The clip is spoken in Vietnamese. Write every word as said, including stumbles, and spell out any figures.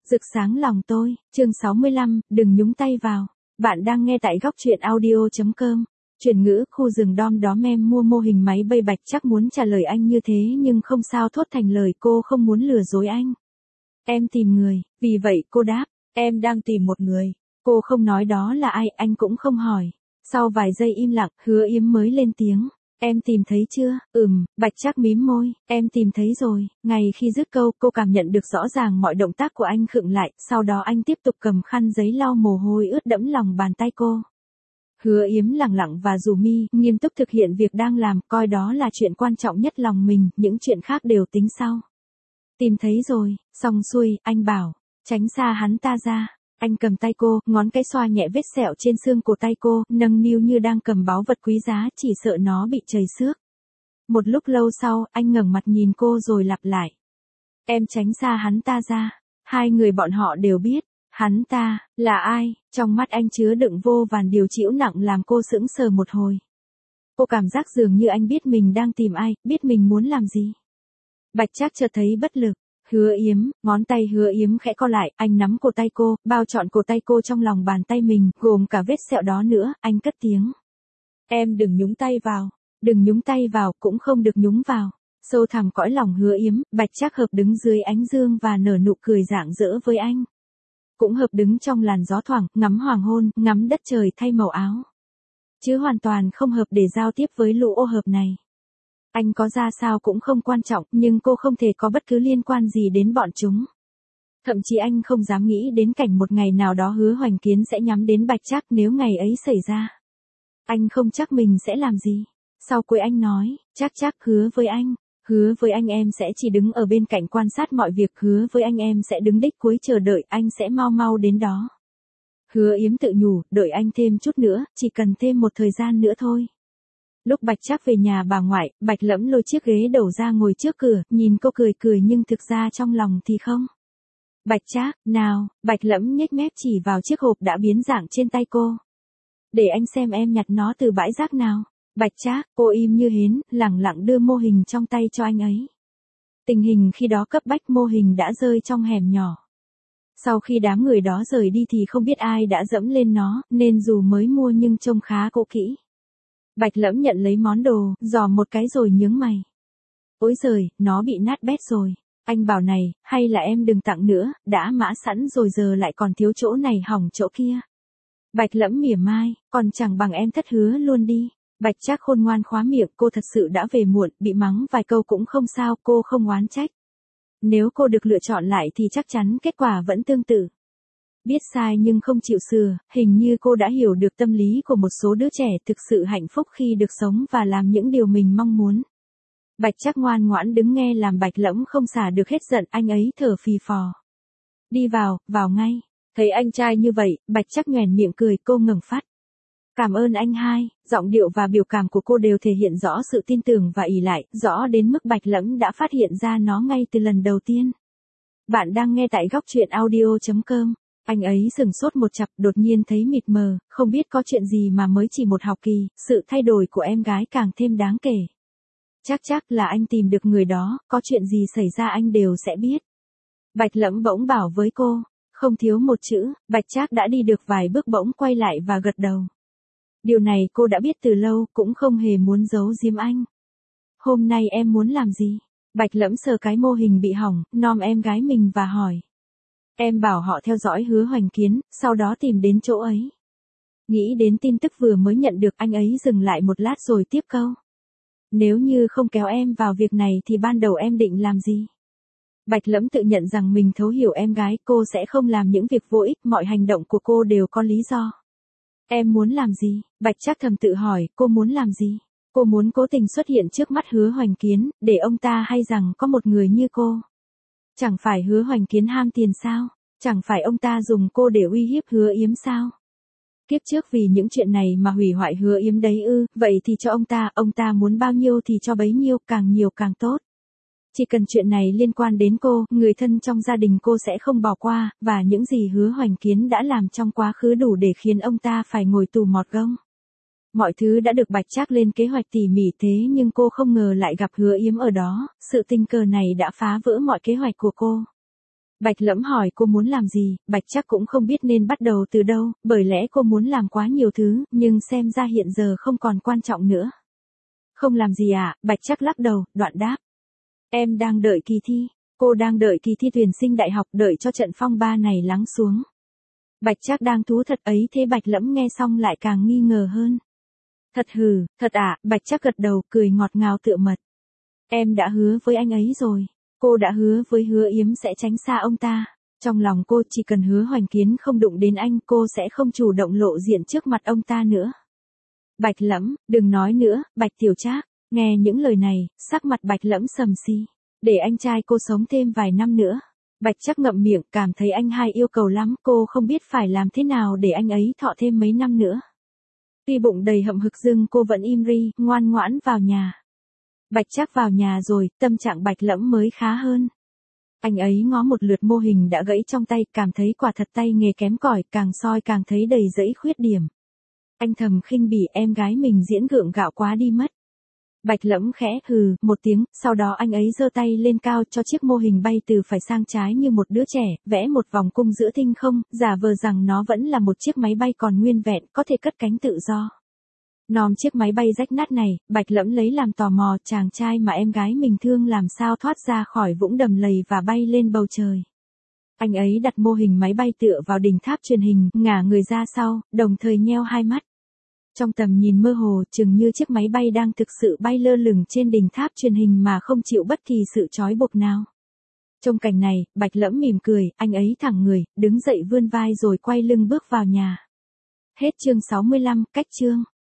Rực sáng lòng tôi, chương sáu mươi lăm, đừng nhúng tay vào. Bạn đang nghe tại góc truyện audio chấm com. Chuyển ngữ, khu rừng đom đóm em mua mô hình máy bay Bạch Trắc muốn trả lời anh như thế nhưng không sao thốt thành lời, cô không muốn lừa dối anh. Em tìm người, vì vậy cô đáp, em đang tìm một người. Cô không nói đó là ai, anh cũng không hỏi. Sau vài giây im lặng, Hứa Yếm mới lên tiếng. Em tìm thấy chưa? Ừm, Bạch Trắc mím môi, em tìm thấy rồi. Ngay khi dứt câu, cô cảm nhận được rõ ràng mọi động tác của anh khựng lại, sau đó anh tiếp tục cầm khăn giấy lau mồ hôi ướt đẫm lòng bàn tay cô. Hứa Yếm lẳng lặng và rủ mi, nghiêm túc thực hiện việc đang làm, coi đó là chuyện quan trọng nhất lòng mình, những chuyện khác đều tính sau. Tìm thấy rồi, xong xuôi, anh bảo, tránh xa hắn ta ra. Anh cầm tay cô, ngón cái xoa nhẹ vết sẹo trên xương cổ tay cô, nâng niu như đang cầm báu vật quý giá, chỉ sợ nó bị trầy xước. Một lúc lâu sau, anh ngẩng mặt nhìn cô rồi lặp lại. Em tránh xa hắn ta ra. Hai người bọn họ đều biết. Hắn ta, là ai? Trong mắt anh chứa đựng vô vàn điều trĩu nặng làm cô sững sờ một hồi. Cô cảm giác dường như anh biết mình đang tìm ai, biết mình muốn làm gì. Bạch Trắc chợt thấy bất lực. Hứa Yếm, ngón tay Hứa Yếm khẽ co lại, anh nắm cổ tay cô, bao trọn cổ tay cô trong lòng bàn tay mình, gồm cả vết sẹo đó nữa, anh cất tiếng. Em đừng nhúng tay vào, đừng nhúng tay vào, cũng không được nhúng vào. Sâu thẳm cõi lòng Hứa Yếm, Bạch Trắc Hợp đứng dưới ánh dương và nở nụ cười rạng rỡ với anh. Cũng Hợp đứng trong làn gió thoảng, ngắm hoàng hôn, ngắm đất trời thay màu áo. Chứ hoàn toàn không hợp để giao tiếp với lũ ô hợp này. Anh có ra sao cũng không quan trọng, nhưng cô không thể có bất cứ liên quan gì đến bọn chúng. Thậm chí anh không dám nghĩ đến cảnh một ngày nào đó Hứa Hoành Kiến sẽ nhắm đến Bạch Trắc nếu ngày ấy xảy ra. Anh không chắc mình sẽ làm gì. Sau cuối anh nói, chắc chắc hứa với anh. Hứa với anh em sẽ chỉ đứng ở bên cạnh quan sát mọi việc, hứa với anh em sẽ đứng đích cuối chờ đợi, anh sẽ mau mau đến đó. Hứa Yếm tự nhủ, đợi anh thêm chút nữa, chỉ cần thêm một thời gian nữa thôi. Lúc Bạch Trắc về nhà bà ngoại, Bạch Lẫm lôi chiếc ghế đầu ra ngồi trước cửa, nhìn cô cười cười nhưng thực ra trong lòng thì không. Bạch Trắc, nào, Bạch Lẫm nhếch mép chỉ vào chiếc hộp đã biến dạng trên tay cô. Để anh xem em nhặt nó từ bãi rác nào. Bạch Trắc, cô im như hến, lẳng lặng đưa mô hình trong tay cho anh ấy. Tình hình khi đó cấp bách, mô hình đã rơi trong hẻm nhỏ. Sau khi đám người đó rời đi thì không biết ai đã dẫm lên nó, nên dù mới mua nhưng trông khá cũ kỹ. Bạch Lẫm nhận lấy món đồ, dò một cái rồi nhướng mày. Ôi giời, nó bị nát bét rồi. Anh bảo này, hay là em đừng tặng nữa, đã mã sẵn rồi giờ lại còn thiếu chỗ này hỏng chỗ kia. Bạch Lẫm mỉa mai, còn chẳng bằng em thất hứa luôn đi. Bạch Trắc khôn ngoan khóa miệng, cô thật sự đã về muộn, bị mắng vài câu cũng không sao, cô không oán trách. Nếu cô được lựa chọn lại thì chắc chắn kết quả vẫn tương tự. Biết sai nhưng không chịu sửa, hình như cô đã hiểu được tâm lý của một số đứa trẻ thực sự hạnh phúc khi được sống và làm những điều mình mong muốn. Bạch Trắc ngoan ngoãn đứng nghe làm Bạch Lẫm không xả được hết giận, anh ấy thở phì phò. Đi vào, vào ngay. Thấy anh trai như vậy, Bạch Trắc nhoẻn miệng cười, cô ngẩng phát. Cảm ơn anh hai, giọng điệu và biểu cảm của cô đều thể hiện rõ sự tin tưởng và ỷ lại, rõ đến mức Bạch Lẫm đã phát hiện ra nó ngay từ lần đầu tiên. Bạn đang nghe tại góc truyện audio chấm com. Anh ấy sừng sốt một chặp, đột nhiên thấy mịt mờ, không biết có chuyện gì mà mới chỉ một học kỳ, sự thay đổi của em gái càng thêm đáng kể. Chắc chắc là anh tìm được người đó, có chuyện gì xảy ra anh đều sẽ biết. Bạch Lẫm bỗng bảo với cô, không thiếu một chữ. Bạch Trắc đã đi được vài bước bỗng quay lại và gật đầu. Điều này cô đã biết từ lâu, cũng không hề muốn giấu giếm anh. Hôm nay em muốn làm gì? Bạch Lẫm sờ cái mô hình bị hỏng, nom em gái mình và hỏi. Em bảo họ theo dõi Hứa Hoành Kiến, sau đó tìm đến chỗ ấy. Nghĩ đến tin tức vừa mới nhận được, anh ấy dừng lại một lát rồi tiếp câu. Nếu như không kéo em vào việc này thì ban đầu em định làm gì? Bạch Lẫm tự nhận rằng mình thấu hiểu em gái, cô sẽ không làm những việc vô ích, mọi hành động của cô đều có lý do. Em muốn làm gì? Bạch Trắc thầm tự hỏi, cô muốn làm gì? Cô muốn cố tình xuất hiện trước mắt Hứa Hoành Kiến, để ông ta hay rằng có một người như cô. Chẳng phải Hứa Hoành Kiến ham tiền sao? Chẳng phải ông ta dùng cô để uy hiếp Hứa Yếm sao? Kiếp trước vì những chuyện này mà hủy hoại Hứa Yếm đấy ư, vậy thì cho ông ta, ông ta muốn bao nhiêu thì cho bấy nhiêu, càng nhiều càng tốt. Chỉ cần chuyện này liên quan đến cô, người thân trong gia đình cô sẽ không bỏ qua, và những gì Hứa Hoành Kiến đã làm trong quá khứ đủ để khiến ông ta phải ngồi tù mọt gông. Mọi thứ đã được Bạch Trắc lên kế hoạch tỉ mỉ thế nhưng cô không ngờ lại gặp Hứa Yếm ở đó, sự tình cờ này đã phá vỡ mọi kế hoạch của cô. Bạch Lẫm hỏi cô muốn làm gì, Bạch Trác cũng không biết nên bắt đầu từ đâu, bởi lẽ cô muốn làm quá nhiều thứ, nhưng xem ra hiện giờ không còn quan trọng nữa. Không làm gì à, Bạch Trác lắc đầu, đoạn đáp. Em đang đợi kỳ thi, cô đang đợi kỳ thi tuyển sinh đại học, đợi cho trận phong ba này lắng xuống. Bạch Trác đang thú thật ấy, thế Bạch Lẫm nghe xong lại càng nghi ngờ hơn. Thật hừ, thật à, Bạch Trác gật đầu, cười ngọt ngào tựa mật. Em đã hứa với anh ấy rồi. Cô đã hứa với Hứa Yếm sẽ tránh xa ông ta. Trong lòng cô chỉ cần Hứa Hoành Kiến không đụng đến anh, cô sẽ không chủ động lộ diện trước mặt ông ta nữa. Bạch Lẫm, đừng nói nữa, Bạch Tiểu Trác. Nghe những lời này, sắc mặt Bạch Lẫm sầm si. Để anh trai cô sống thêm vài năm nữa. Bạch Trác ngậm miệng, cảm thấy anh hai yêu cầu lắm, cô không biết phải làm thế nào để anh ấy thọ thêm mấy năm nữa. Tuy bụng đầy hậm hực dưng cô vẫn im ri, ngoan ngoãn vào nhà. Bạch Trác vào nhà rồi, tâm trạng Bạch Lẫm mới khá hơn. Anh ấy ngó một lượt mô hình đã gãy trong tay, cảm thấy quả thật tay nghề kém cỏi, càng soi càng thấy đầy rẫy khuyết điểm. Anh thầm khinh bỉ em gái mình diễn gượng gạo quá đi mất. Bạch Lẫm khẽ hừ một tiếng, sau đó anh ấy giơ tay lên cao cho chiếc mô hình bay từ phải sang trái như một đứa trẻ, vẽ một vòng cung giữa tinh không, giả vờ rằng nó vẫn là một chiếc máy bay còn nguyên vẹn, có thể cất cánh tự do. Nòm chiếc máy bay rách nát này, Bạch Lẫm lấy làm tò mò, chàng trai mà em gái mình thương làm sao thoát ra khỏi vũng đầm lầy và bay lên bầu trời. Anh ấy đặt mô hình máy bay tựa vào đỉnh tháp truyền hình, ngả người ra sau, đồng thời nheo hai mắt. Trong tầm nhìn mơ hồ, chừng như chiếc máy bay đang thực sự bay lơ lửng trên đỉnh tháp truyền hình mà không chịu bất kỳ sự trói buộc nào. Trong cảnh này, Bạch Lẫm mỉm cười, anh ấy thẳng người, đứng dậy vươn vai rồi quay lưng bước vào nhà. Hết chương sáu mươi lăm, cách chương.